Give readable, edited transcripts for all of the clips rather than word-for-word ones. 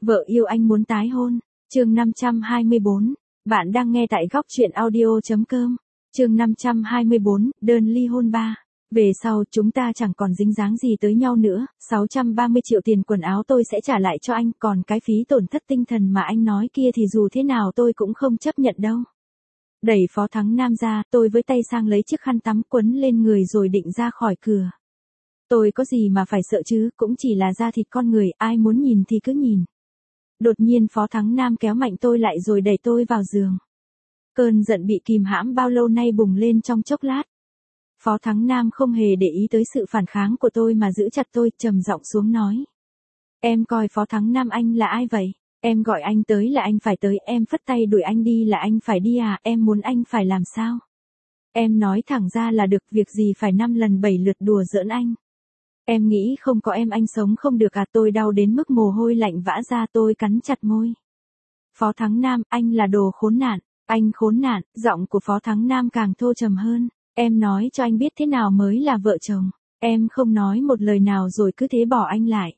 Vợ yêu anh muốn tái hôn. Chương 524. Bạn đang nghe tại góc truyện audio.com. Chương 524, đơn ly hôn 3. Về sau chúng ta chẳng còn dính dáng gì tới nhau nữa, 630 triệu tiền quần áo tôi sẽ trả lại cho anh, còn cái phí tổn thất tinh thần mà anh nói kia thì dù thế nào tôi cũng không chấp nhận đâu. Đẩy Phó Thắng Nam ra, tôi với tay sang lấy chiếc khăn tắm quấn lên người rồi định ra khỏi cửa. Tôi có gì mà phải sợ chứ, cũng chỉ là da thịt con người, ai muốn nhìn thì cứ nhìn. Đột nhiên Phó Thắng Nam kéo mạnh tôi lại rồi đẩy tôi vào giường. Cơn giận bị kìm hãm bao lâu nay bùng lên trong chốc lát. Phó Thắng Nam không hề để ý tới sự phản kháng của tôi mà giữ chặt tôi, trầm giọng xuống nói. Em coi Phó Thắng Nam anh là ai vậy? Em gọi anh tới là anh phải tới, em phất tay đuổi anh đi là anh phải đi à, em muốn anh phải làm sao? Em nói thẳng ra là được, việc gì phải 5 lần 7 lượt đùa giỡn anh. Em nghĩ không có em anh sống không được à, tôi đau đến mức mồ hôi lạnh vã ra, tôi cắn chặt môi. Phó Thắng Nam, anh là đồ khốn nạn, anh khốn nạn, giọng của Phó Thắng Nam càng thô trầm hơn. Em nói cho anh biết thế nào mới là vợ chồng, em không nói một lời nào rồi cứ thế bỏ anh lại.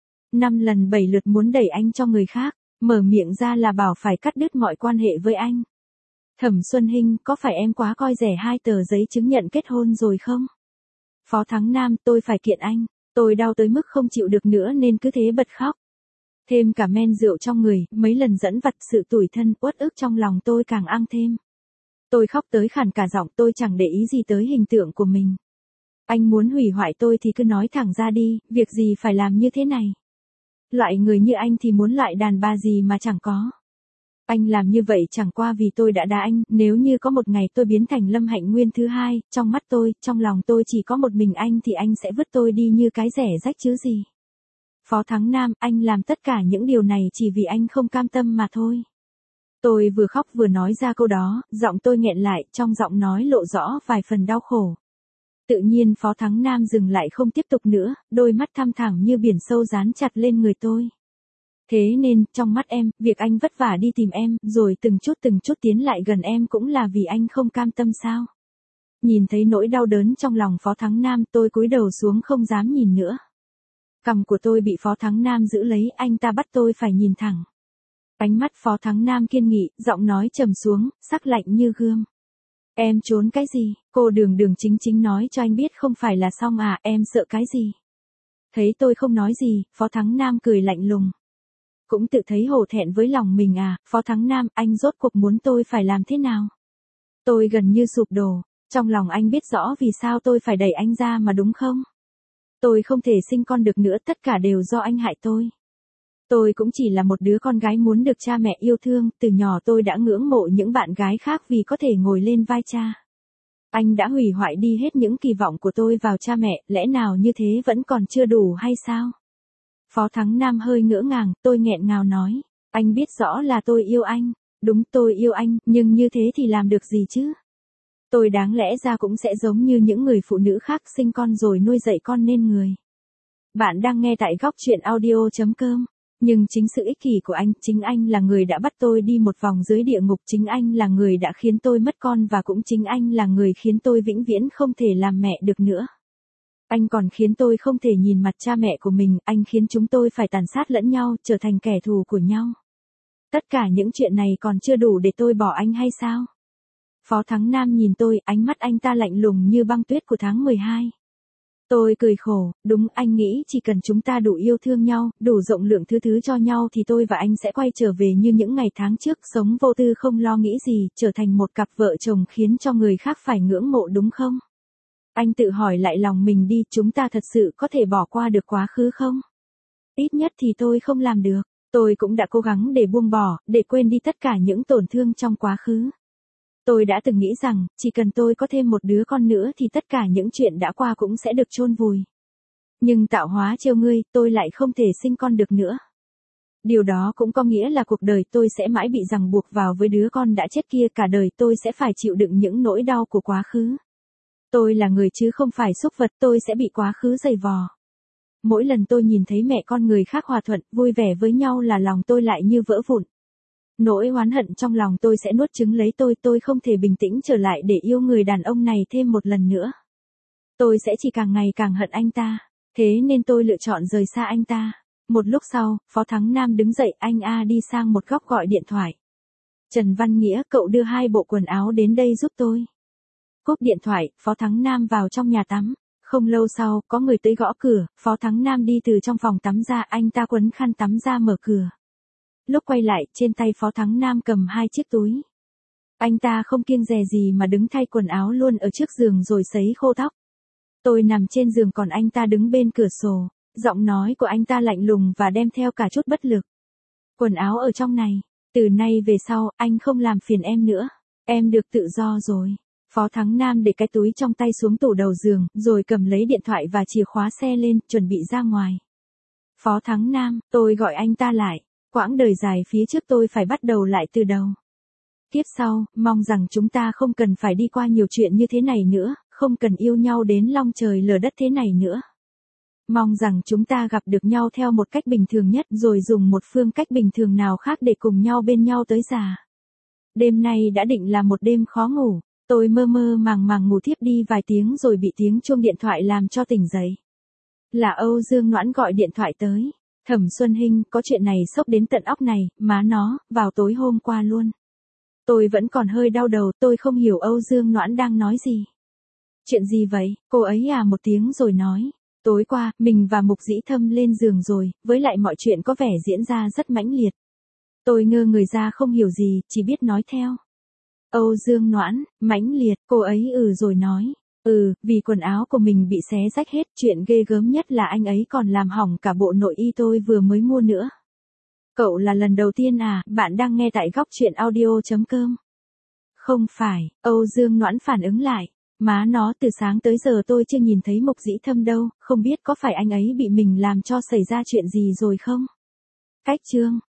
5 lần 7 lượt muốn đẩy anh cho người khác, mở miệng ra là bảo phải cắt đứt mọi quan hệ với anh. Thẩm Xuân Hinh, có phải em quá coi rẻ 2 tờ giấy chứng nhận kết hôn rồi không? Phó Thắng Nam, tôi phải kiện anh, tôi đau tới mức không chịu được nữa nên cứ thế bật khóc. Thêm cả men rượu trong người, mấy lần dẫn vặt, sự tủi thân, uất ức trong lòng tôi càng ăn thêm. Tôi khóc tới khản cả giọng, tôi chẳng để ý gì tới hình tượng của mình. Anh muốn hủy hoại tôi thì cứ nói thẳng ra đi, việc gì phải làm như thế này. Loại người như anh thì muốn loại đàn bà gì mà chẳng có. Anh làm như vậy chẳng qua vì tôi đã đá anh, nếu như có một ngày tôi biến thành Lâm Hạnh Nguyên thứ hai, trong mắt tôi, trong lòng tôi chỉ có một mình anh thì anh sẽ vứt tôi đi như cái rẻ rách chứ gì. Phó Thắng Nam, anh làm tất cả những điều này chỉ vì anh không cam tâm mà thôi. Tôi vừa khóc vừa nói ra câu đó, giọng tôi nghẹn lại, trong giọng nói lộ rõ vài phần đau khổ. Tự nhiên Phó Thắng Nam dừng lại không tiếp tục nữa, đôi mắt thăm thẳm như biển sâu dán chặt lên người tôi. Thế nên, trong mắt em, việc anh vất vả đi tìm em, rồi từng chút tiến lại gần em cũng là vì anh không cam tâm sao? Nhìn thấy nỗi đau đớn trong lòng Phó Thắng Nam, tôi cúi đầu xuống không dám nhìn nữa. Cằm của tôi bị Phó Thắng Nam giữ lấy, anh ta bắt tôi phải nhìn thẳng. Ánh mắt Phó Thắng Nam kiên nghị, giọng nói trầm xuống, sắc lạnh như gươm. Em trốn cái gì? Cô đường chính nói cho anh biết không phải là xong à, em sợ cái gì? Thấy tôi không nói gì, Phó Thắng Nam cười lạnh lùng. Cũng tự thấy hổ thẹn với lòng mình à, Phó Thắng Nam, anh rốt cuộc muốn tôi phải làm thế nào? Tôi gần như sụp đổ, trong lòng anh biết rõ vì sao tôi phải đẩy anh ra mà đúng không? Tôi không thể sinh con được nữa, tất cả đều do anh hại tôi. Tôi cũng chỉ là một đứa con gái muốn được cha mẹ yêu thương, từ nhỏ tôi đã ngưỡng mộ những bạn gái khác vì có thể ngồi lên vai cha. Anh đã hủy hoại đi hết những kỳ vọng của tôi vào cha mẹ, lẽ nào như thế vẫn còn chưa đủ hay sao? Phó Thắng Nam hơi ngỡ ngàng, tôi nghẹn ngào nói, anh biết rõ là tôi yêu anh, đúng tôi yêu anh, nhưng như thế thì làm được gì chứ? Tôi đáng lẽ ra cũng sẽ giống như những người phụ nữ khác, sinh con rồi nuôi dạy con nên người. Bạn đang nghe tại góc truyện audio.com. Nhưng chính sự ích kỷ của anh, chính anh là người đã bắt tôi đi một vòng dưới địa ngục, chính anh là người đã khiến tôi mất con và cũng chính anh là người khiến tôi vĩnh viễn không thể làm mẹ được nữa. Anh còn khiến tôi không thể nhìn mặt cha mẹ của mình, anh khiến chúng tôi phải tàn sát lẫn nhau, trở thành kẻ thù của nhau. Tất cả những chuyện này còn chưa đủ để tôi bỏ anh hay sao? Phó Thắng Nam nhìn tôi, ánh mắt anh ta lạnh lùng như băng tuyết của tháng 12. Tôi cười khổ, đúng, anh nghĩ chỉ cần chúng ta đủ yêu thương nhau, đủ rộng lượng thứ cho nhau thì tôi và anh sẽ quay trở về như những ngày tháng trước, sống vô tư không lo nghĩ gì, trở thành một cặp vợ chồng khiến cho người khác phải ngưỡng mộ đúng không? Anh tự hỏi lại lòng mình đi, chúng ta thật sự có thể bỏ qua được quá khứ không? Ít nhất thì tôi không làm được, tôi cũng đã cố gắng để buông bỏ, để quên đi tất cả những tổn thương trong quá khứ. Tôi đã từng nghĩ rằng, chỉ cần tôi có thêm một đứa con nữa thì tất cả những chuyện đã qua cũng sẽ được chôn vùi. Nhưng tạo hóa trêu ngươi, tôi lại không thể sinh con được nữa. Điều đó cũng có nghĩa là cuộc đời tôi sẽ mãi bị ràng buộc vào với đứa con đã chết kia, cả đời tôi sẽ phải chịu đựng những nỗi đau của quá khứ. Tôi là người chứ không phải súc vật, tôi sẽ bị quá khứ giày vò. Mỗi lần tôi nhìn thấy mẹ con người khác hòa thuận, vui vẻ với nhau là lòng tôi lại như vỡ vụn. Nỗi oán hận trong lòng tôi sẽ nuốt chửng lấy tôi không thể bình tĩnh trở lại để yêu người đàn ông này thêm một lần nữa. Tôi sẽ chỉ càng ngày càng hận anh ta, thế nên tôi lựa chọn rời xa anh ta. Một lúc sau, Phó Thắng Nam đứng dậy, anh đi sang một góc gọi điện thoại. Trần Văn Nghĩa, cậu đưa 2 bộ quần áo đến đây giúp tôi. Cúp điện thoại, Phó Thắng Nam vào trong nhà tắm. Không lâu sau, có người tới gõ cửa, Phó Thắng Nam đi từ trong phòng tắm ra, anh ta quấn khăn tắm ra mở cửa. Lúc quay lại, trên tay Phó Thắng Nam cầm 2 chiếc túi. Anh ta không kiêng dè gì mà đứng thay quần áo luôn ở trước giường rồi sấy khô tóc. Tôi nằm trên giường còn anh ta đứng bên cửa sổ, giọng nói của anh ta lạnh lùng và đem theo cả chút bất lực. Quần áo ở trong này, từ nay về sau, anh không làm phiền em nữa, em được tự do rồi. Phó Thắng Nam để cái túi trong tay xuống tủ đầu giường, rồi cầm lấy điện thoại và chìa khóa xe lên, chuẩn bị ra ngoài. Phó Thắng Nam, tôi gọi anh ta lại, quãng đời dài phía trước tôi phải bắt đầu lại từ đầu. Kiếp sau, mong rằng chúng ta không cần phải đi qua nhiều chuyện như thế này nữa, không cần yêu nhau đến long trời lở đất thế này nữa. Mong rằng chúng ta gặp được nhau theo một cách bình thường nhất rồi dùng một phương cách bình thường nào khác để cùng nhau bên nhau tới già. Đêm nay đã định là một đêm khó ngủ, tôi mơ mơ màng màng ngủ thiếp đi vài tiếng rồi bị tiếng chuông điện thoại làm cho tỉnh dậy. Là Âu Dương Noãn gọi điện thoại tới. Thẩm Xuân Hinh, có chuyện này sốc đến tận óc này, má nó, vào tối hôm qua luôn. Tôi vẫn còn hơi đau đầu, tôi không hiểu Âu Dương Noãn đang nói gì. Chuyện gì vậy, cô ấy một tiếng rồi nói. Tối qua, mình và Mục Dĩ Thâm lên giường rồi, với lại mọi chuyện có vẻ diễn ra rất mãnh liệt. Tôi ngơ người ra không hiểu gì, chỉ biết nói theo. Âu Dương Noãn, mãnh liệt, cô ấy rồi nói. Vì quần áo của mình bị xé rách hết, chuyện ghê gớm nhất là anh ấy còn làm hỏng cả bộ nội y tôi vừa mới mua nữa. Cậu là lần đầu tiên bạn đang nghe tại góc truyện audio.com. Không phải, Âu Dương Noãn phản ứng lại. Má nó, từ sáng tới giờ tôi chưa nhìn thấy Mục Dĩ Thâm đâu, không biết có phải anh ấy bị mình làm cho xảy ra chuyện gì rồi không? Cách chương